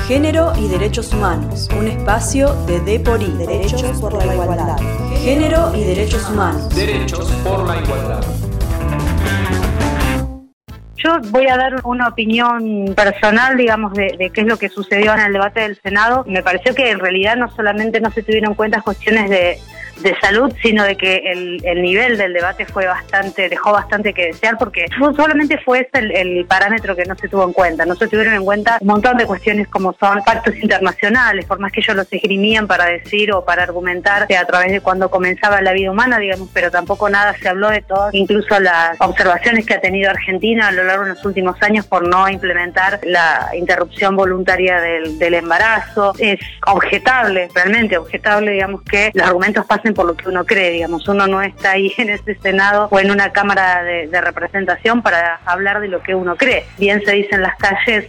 Género y Derechos Humanos, un espacio de D por I, Derechos por la Igualdad. Género y Derechos Humanos. Derechos por la igualdad. Yo voy a dar una opinión personal, digamos, de qué es lo que sucedió en el debate del Senado. Me pareció que en realidad no solamente no se tuvieron en cuenta cuestiones de salud, sino de que el nivel del debate dejó bastante que desear, porque solamente fue ese el parámetro que no se tuvo en cuenta. No se tuvieron en cuenta un montón de cuestiones como son pactos internacionales, por más que ellos los esgrimían para decir o para argumentar a través de cuando comenzaba la vida humana, digamos, pero tampoco nada se habló de todo, incluso las observaciones que ha tenido Argentina a lo largo de los últimos años por no implementar la interrupción voluntaria del embarazo. Es objetable, realmente objetable, digamos, que los argumentos pasen por lo que uno cree, digamos. Uno no está ahí en ese Senado o en una Cámara de representación para hablar de lo que uno cree. Bien se dice en las calles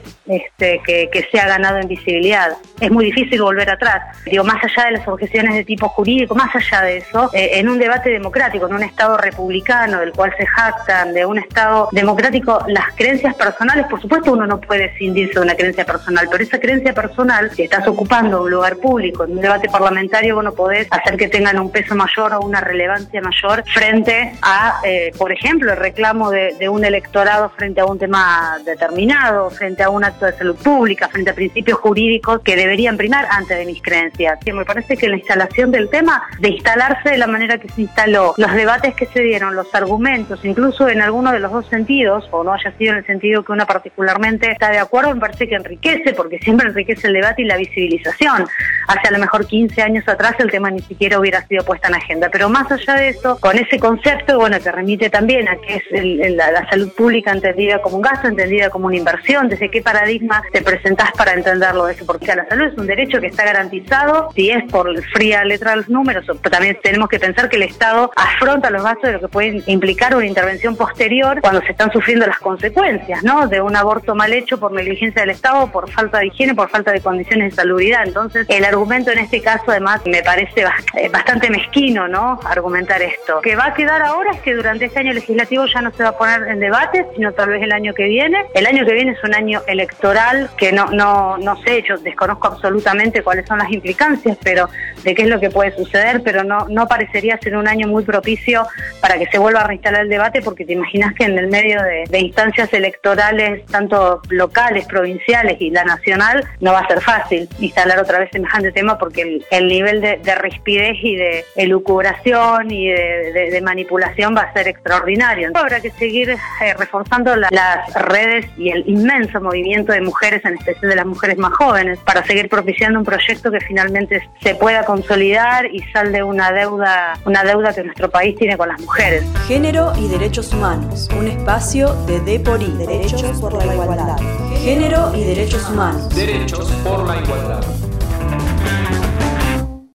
que se ha ganado en visibilidad. Es muy difícil volver atrás. Digo, más allá de las objeciones de tipo jurídico, más allá de eso, en un debate democrático, en un Estado republicano del cual se jactan, de un Estado democrático, las creencias personales, por supuesto uno no puede escindirse de una creencia personal, pero esa creencia personal, si estás ocupando un lugar público, en un debate parlamentario, vos no podés hacer que tengan un peso mayor o una relevancia mayor frente a, por ejemplo, el reclamo de un electorado frente a un tema determinado, frente a un acto de salud pública, frente a principios jurídicos que deberían primar antes de mis creencias. Y me parece que la instalación del tema, de instalarse de la manera que se instaló, los debates que se dieron, los argumentos, incluso en alguno de los dos sentidos, o no haya sido en el sentido que una particularmente está de acuerdo, me parece que enriquece, porque siempre enriquece el debate y la visibilización. Hace a lo mejor 15 años atrás el tema ni siquiera hubiera sido puesta en agenda, pero más allá de eso, con ese concepto, bueno, que remite también a que es la salud pública entendida como un gasto, entendida como una inversión, desde qué paradigma te presentás para entenderlo eso, porque la salud es un derecho que está garantizado, si es por fría letra de los números, pero también tenemos que pensar que el Estado afronta los gastos de lo que puede implicar una intervención posterior cuando se están sufriendo las consecuencias, ¿no?, de un aborto mal hecho por negligencia del Estado, por falta de higiene, por falta de condiciones de salubridad. Entonces, el argumento en este caso, además, me parece bastante mezquino, ¿no?, argumentar esto. Que va a quedar ahora es que durante este año legislativo ya no se va a poner en debate, sino tal vez el año que viene. El año que viene es un año electoral que no sé, yo desconozco absolutamente cuáles son las implicancias, pero de qué es lo que puede suceder, pero no parecería ser un año muy propicio para que se vuelva a reinstalar el debate, porque te imaginas que en el medio de instancias electorales, tanto locales, provinciales y la nacional, no va a ser fácil instalar otra vez semejante tema, porque el nivel de rispidez y de elucubración y de manipulación va a ser extraordinario. Habrá que seguir reforzando las redes y el inmenso movimiento de mujeres, en especial de las mujeres más jóvenes, para seguir propiciando un proyecto que finalmente se pueda consolidar y salde una deuda que nuestro país tiene con las mujeres. Género y Derechos Humanos, un espacio de D por I, Derechos por la Igualdad. Género y Derechos Humanos. Derechos por la igualdad.